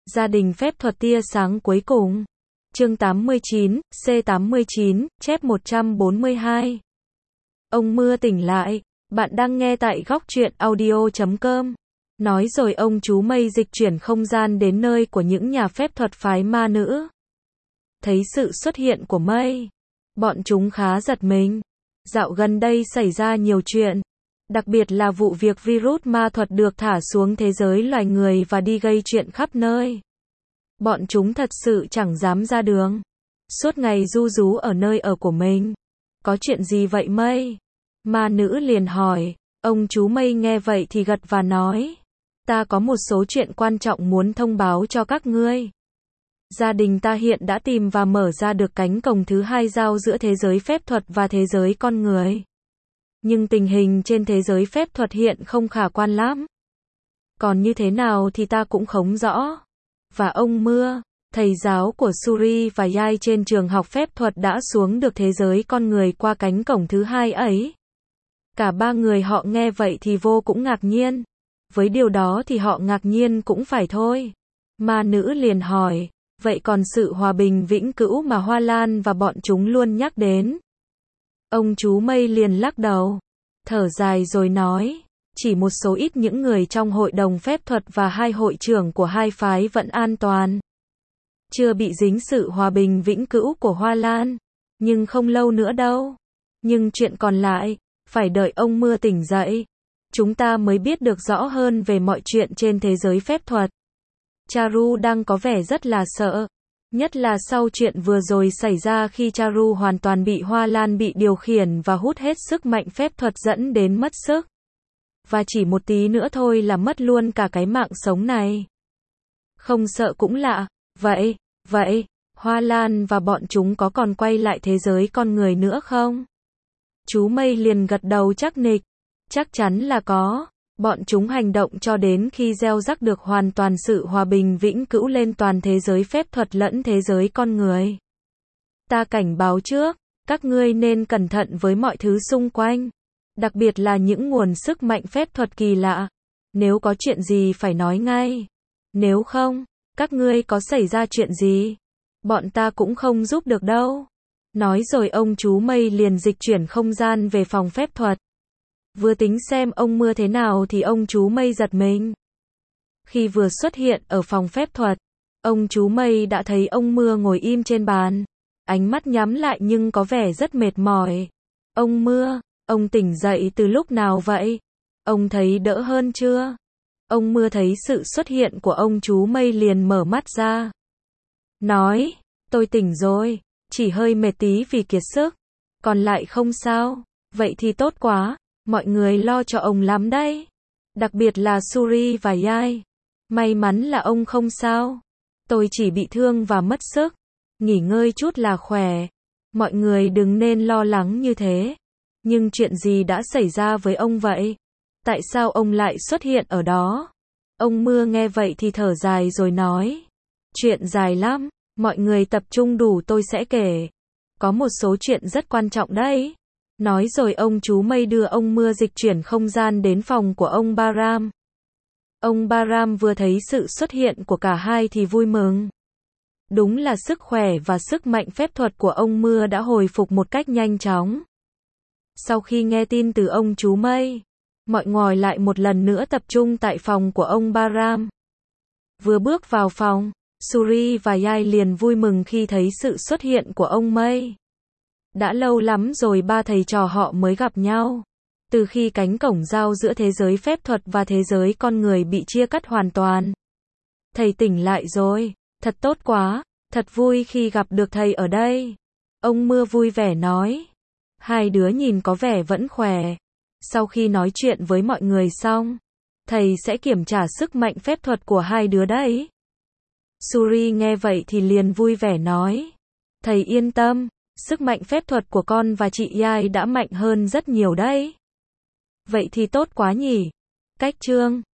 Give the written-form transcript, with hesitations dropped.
Gia đình phép thuật tia sáng cuối cùng. Chương 89, C89, chép 142. Ông Mưa tỉnh lại. Bạn đang nghe tại góc truyện audio.com. Nói rồi ông chú Mây dịch chuyển không gian đến nơi của những nhà phép thuật phái ma nữ. Thấy sự xuất hiện của Mây, bọn chúng khá giật mình. Dạo gần đây xảy ra nhiều chuyện, đặc biệt là vụ việc virus ma thuật được thả xuống thế giới loài người và đi gây chuyện khắp nơi. Bọn chúng thật sự chẳng dám ra đường, suốt ngày ru rú ở nơi ở của mình. Có chuyện gì vậy Mây? Ma nữ liền hỏi. Ông chú Mây nghe vậy thì gật và nói, ta có một số chuyện quan trọng muốn thông báo cho các ngươi. Gia đình ta hiện đã tìm và mở ra được cánh cổng thứ hai giao giữa thế giới phép thuật và thế giới con người. Nhưng tình hình trên thế giới phép thuật hiện không khả quan lắm. Còn như thế nào thì ta cũng không rõ. Và ông Mưa, thầy giáo của Suri và Yai trên trường học phép thuật đã xuống được thế giới con người qua cánh cổng thứ hai ấy. Cả ba người họ nghe vậy thì vô cũng ngạc nhiên. Với điều đó thì họ ngạc nhiên cũng phải thôi. Ma nữ liền hỏi, vậy còn sự hòa bình vĩnh cửu mà Hoa Lan và bọn chúng luôn nhắc đến? Ông chú Mây liền lắc đầu, thở dài rồi nói, chỉ một số ít những người trong hội đồng phép thuật và hai hội trưởng của hai phái vẫn an toàn, chưa bị dính sự hòa bình vĩnh cửu của Hoa Lan. Nhưng không lâu nữa đâu. Nhưng chuyện còn lại, phải đợi ông Mưa tỉnh dậy, chúng ta mới biết được rõ hơn về mọi chuyện trên thế giới phép thuật. Charu đang có vẻ rất là sợ, nhất là sau chuyện vừa rồi xảy ra khi Charu hoàn toàn bị Hoa Lan bị điều khiển và hút hết sức mạnh phép thuật dẫn đến mất sức. Và chỉ một tí nữa thôi là mất luôn cả cái mạng sống này. Không sợ cũng lạ. Vậy, Hoa Lan và bọn chúng có còn quay lại thế giới con người nữa không? Chú Mây liền gật đầu chắc nịch. Chắc chắn là có. Bọn chúng hành động cho đến khi gieo rắc được hoàn toàn sự hòa bình vĩnh cửu lên toàn thế giới phép thuật lẫn thế giới con người. Ta cảnh báo trước, các ngươi nên cẩn thận với mọi thứ xung quanh, đặc biệt là những nguồn sức mạnh phép thuật kỳ lạ. Nếu có chuyện gì phải nói ngay. Nếu không, các ngươi có xảy ra chuyện gì, bọn ta cũng không giúp được đâu. Nói rồi ông chú Mây liền dịch chuyển không gian về phòng phép thuật. Vừa tính xem ông Mưa thế nào thì ông chú Mây giật mình. Khi vừa xuất hiện ở phòng phép thuật, ông chú Mây đã thấy ông Mưa ngồi im trên bàn, ánh mắt nhắm lại nhưng có vẻ rất mệt mỏi. Ông Mưa, ông tỉnh dậy từ lúc nào vậy? Ông thấy đỡ hơn chưa? Ông Mưa thấy sự xuất hiện của ông chú Mây liền mở mắt ra, nói, tôi tỉnh rồi, chỉ hơi mệt tí vì kiệt sức, còn lại không sao. Vậy thì tốt quá, mọi người lo cho ông lắm đấy, đặc biệt là Suri và Yai. May mắn là ông không sao, tôi chỉ bị thương và mất sức, nghỉ ngơi chút là khỏe. Mọi người đừng nên lo lắng như thế. Nhưng chuyện gì đã xảy ra với ông vậy? Tại sao ông lại xuất hiện ở đó? Ông Mưa nghe vậy thì thở dài rồi nói, chuyện dài lắm, mọi người tập trung đủ tôi sẽ kể. Có một số chuyện rất quan trọng đấy. Nói rồi ông chú Mây đưa ông Mưa dịch chuyển không gian đến phòng của ông Baram. Ông Baram vừa thấy sự xuất hiện của cả hai thì vui mừng. Đúng là sức khỏe và sức mạnh phép thuật của ông Mưa đã hồi phục một cách nhanh chóng. Sau khi nghe tin từ ông chú Mây, mọi người lại một lần nữa tập trung tại phòng của ông Baram. Vừa bước vào phòng, Suri và Yai liền vui mừng khi thấy sự xuất hiện của ông Mây. Đã lâu lắm rồi ba thầy trò họ mới gặp nhau. Từ khi cánh cổng giao giữa thế giới phép thuật và thế giới con người bị chia cắt hoàn toàn. Thầy tỉnh lại rồi, thật tốt quá, thật vui khi gặp được thầy ở đây. Ông Mưa vui vẻ nói. Hai đứa nhìn có vẻ vẫn khỏe. Sau khi nói chuyện với mọi người xong, thầy sẽ kiểm tra sức mạnh phép thuật của hai đứa đấy. Suri nghe vậy thì liền vui vẻ nói, thầy yên tâm, sức mạnh phép thuật của con và chị Yai đã mạnh hơn rất nhiều đấy. Vậy thì tốt quá nhỉ. Cách chương